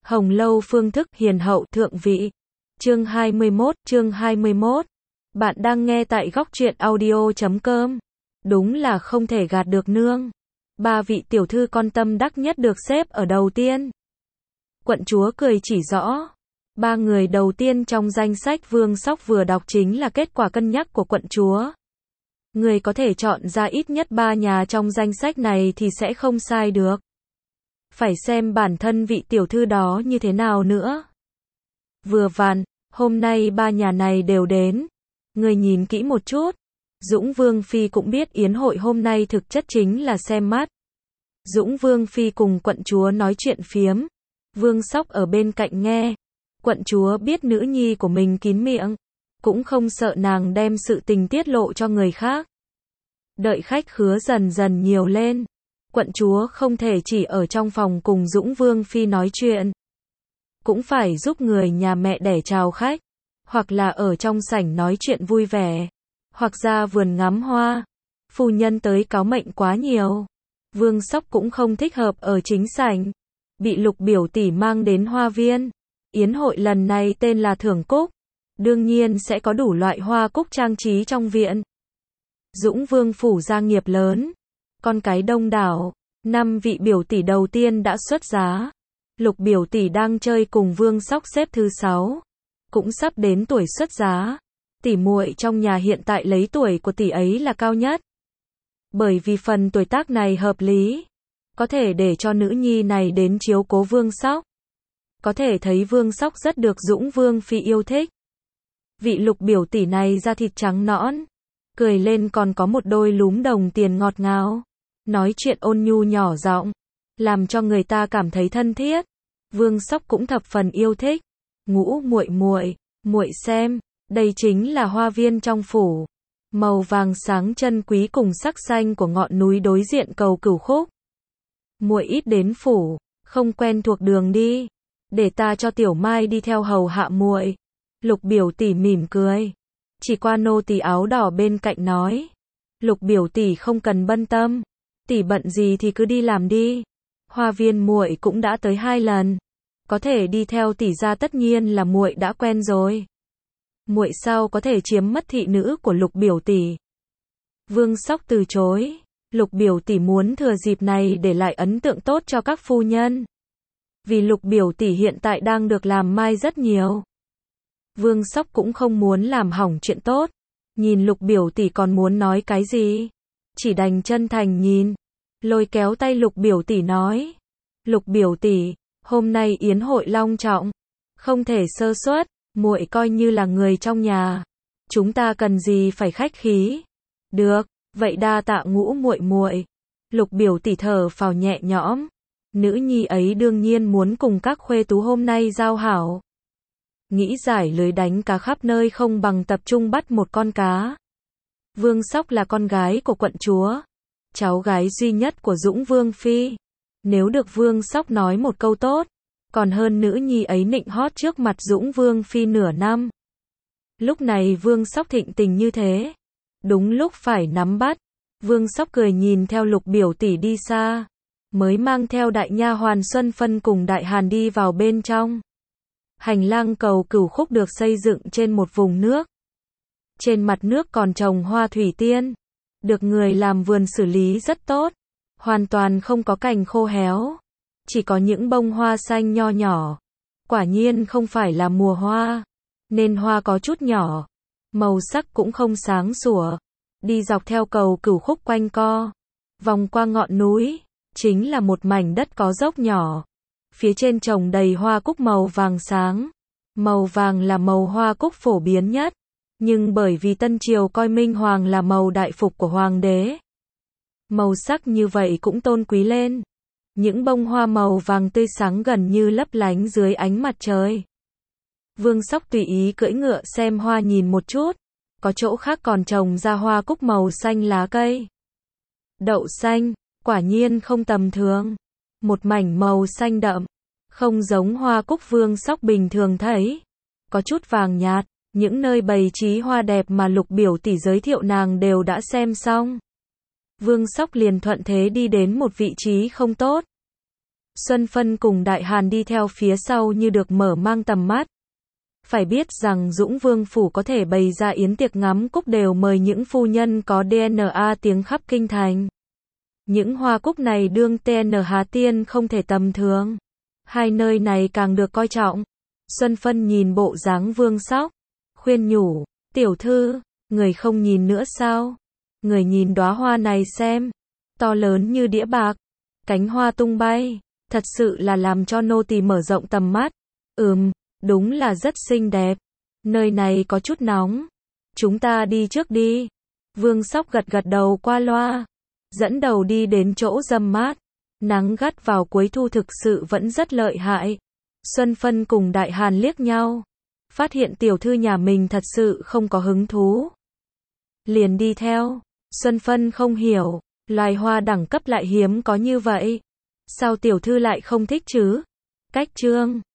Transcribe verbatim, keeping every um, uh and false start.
Hồng lâu phương thức hiền hậu thượng vị. Chương hai mươi mốt, chương hai mươi mốt. Bạn đang nghe tại góc truyện audio chấm com. Đúng là không thể gạt được nương. Ba vị tiểu thư con tâm đắc nhất được xếp ở đầu tiên. Quận chúa cười chỉ rõ. Ba người đầu tiên trong danh sách Vương Sóc vừa đọc chính là kết quả cân nhắc của quận chúa. Người có thể chọn ra ít nhất ba nhà trong danh sách này thì sẽ không sai được. Phải xem bản thân vị tiểu thư đó như thế nào nữa. Vừa vặn, hôm nay ba nhà này đều đến. Người nhìn kỹ một chút. Dũng Vương Phi cũng biết yến hội hôm nay thực chất chính là xem mắt. Dũng Vương Phi cùng quận chúa nói chuyện phiếm. Vương Sóc ở bên cạnh nghe. Quận chúa biết nữ nhi của mình kín miệng. Cũng không sợ nàng đem sự tình tiết lộ cho người khác. Đợi khách khứa dần dần nhiều lên. Quận chúa không thể chỉ ở trong phòng cùng Dũng Vương Phi nói chuyện. Cũng phải giúp người nhà mẹ đẻ chào khách. Hoặc là ở trong sảnh nói chuyện vui vẻ. Hoặc ra vườn ngắm hoa. Phu nhân tới cáo mệnh quá nhiều. Vương Sóc cũng không thích hợp ở chính sảnh. Bị Lục biểu tỷ mang đến hoa viên. Yến hội lần này tên là Thưởng Cúc. Đương nhiên sẽ có đủ loại hoa cúc trang trí trong viện. Dũng Vương phủ gia nghiệp lớn. Con cái đông đảo. Năm vị biểu tỷ đầu tiên đã xuất giá. Lục biểu tỷ đang chơi cùng Vương Sóc xếp thứ sáu. Cũng sắp đến tuổi xuất giá. Tỷ muội trong nhà hiện tại lấy tuổi của tỷ ấy là cao nhất. Bởi vì phần tuổi tác này hợp lý. Có thể để cho nữ nhi này đến chiếu cố Vương Sóc. Có thể thấy Vương Sóc rất được Dũng Vương Phi yêu thích. Vị Lục biểu tỷ này da thịt trắng nõn. Cười lên còn có một đôi lúm đồng tiền ngọt ngào. Nói chuyện ôn nhu nhỏ giọng. Làm cho người ta cảm thấy thân thiết. Vương Sóc cũng thập phần yêu thích. Ngũ muội muội, muội xem, đây chính là hoa viên trong phủ. Màu vàng sáng chân quý cùng sắc xanh của ngọn núi đối diện cầu Cửu Khúc. Muội ít đến phủ, không quen thuộc đường đi. Để ta cho Tiểu Mai đi theo hầu hạ muội. Lục biểu tỷ mỉm cười. Chỉ qua nô tỳ áo đỏ bên cạnh nói. Lục biểu tỷ không cần bận tâm. Tỷ bận gì thì cứ đi làm đi. Hoa viên muội cũng đã tới hai lần. Có thể đi theo tỷ ra tất nhiên là muội đã quen rồi. Muội sao có thể chiếm mất thị nữ của Lục biểu tỷ. Vương Sóc từ chối. Lục biểu tỷ muốn thừa dịp này để lại ấn tượng tốt cho các phu nhân. Vì Lục biểu tỷ hiện tại đang được làm mai rất nhiều. Vương Sóc cũng không muốn làm hỏng chuyện tốt. Nhìn Lục biểu tỷ còn muốn nói cái gì. Chỉ đành chân thành nhìn. Lôi kéo tay Lục biểu tỷ nói. Lục biểu tỷ, hôm nay yến hội long trọng. Không thể sơ suất, muội coi như là người trong nhà. Chúng ta cần gì phải khách khí. Được, vậy đa tạ Ngũ muội muội. Lục biểu tỷ thở phào nhẹ nhõm. Nữ nhi ấy đương nhiên muốn cùng các khuê tú hôm nay giao hảo. Nghĩ giải lưới đánh cá khắp nơi không bằng tập trung bắt một con cá. Vương Sóc là con gái của quận chúa. Cháu gái duy nhất của Dũng Vương Phi. Nếu được Vương Sóc nói một câu tốt. Còn hơn nữ nhi ấy nịnh hót trước mặt Dũng Vương Phi nửa năm. Lúc này Vương Sóc thịnh tình như thế. Đúng lúc phải nắm bắt. Vương Sóc cười nhìn theo Lục biểu tỷ đi xa. Mới mang theo đại nha hoàn Xuân Phân cùng đại hàn đi vào bên trong. Hành lang cầu Cửu Khúc được xây dựng trên một vùng nước. Trên mặt nước còn trồng hoa thủy tiên. Được người làm vườn xử lý rất tốt. Hoàn toàn không có cành khô héo. Chỉ có những bông hoa xanh nho nhỏ. Quả nhiên không phải là mùa hoa. Nên hoa có chút nhỏ. Màu sắc cũng không sáng sủa. Đi dọc theo cầu Cửu Khúc quanh co. Vòng qua ngọn núi. Chính là một mảnh đất có dốc nhỏ. Phía trên trồng đầy hoa cúc màu vàng sáng. Màu vàng là màu hoa cúc phổ biến nhất. Nhưng bởi vì Tân Triều coi Minh Hoàng là màu đại phục của Hoàng đế. Màu sắc như vậy cũng tôn quý lên. Những bông hoa màu vàng tươi sáng gần như lấp lánh dưới ánh mặt trời. Vương Sóc tùy ý cưỡi ngựa xem hoa nhìn một chút. Có chỗ khác còn trồng ra hoa cúc màu xanh lá cây. Đậu xanh, quả nhiên không tầm thường. Một mảnh màu xanh đậm. Không giống hoa cúc Vương Sóc bình thường thấy. Có chút vàng nhạt. Những nơi bày trí hoa đẹp mà Lục biểu tỷ giới thiệu nàng đều đã xem xong. Vương Sóc liền thuận thế đi đến một vị trí không tốt. Xuân Phân cùng Đại Hàn đi theo phía sau như được mở mang tầm mắt. Phải biết rằng Dũng Vương Phủ có thể bày ra yến tiệc ngắm cúc đều mời những phu nhân có đê en a tiếng khắp kinh thành. Những hoa cúc này đương tê en Hà Tiên không thể tầm thường. Hai nơi này càng được coi trọng. Xuân Phân nhìn bộ dáng Vương Sóc, khuyên nhủ, tiểu thư, người không nhìn nữa sao? Người nhìn đóa hoa này xem, to lớn như đĩa bạc, cánh hoa tung bay, thật sự là làm cho nô tỳ mở rộng tầm mắt. Ừm, đúng là rất xinh đẹp. Nơi này có chút nóng. Chúng ta đi trước đi. Vương Sóc gật gật đầu qua loa, dẫn đầu đi đến chỗ râm mát. Nắng gắt vào cuối thu thực sự vẫn rất lợi hại. Xuân Phân cùng Đại Hàn liếc nhau, phát hiện tiểu thư nhà mình thật sự không có hứng thú. Liền đi theo. Xuân Phân không hiểu, loài hoa đẳng cấp lại hiếm có như vậy. Sao tiểu thư lại không thích chứ? Cách trương,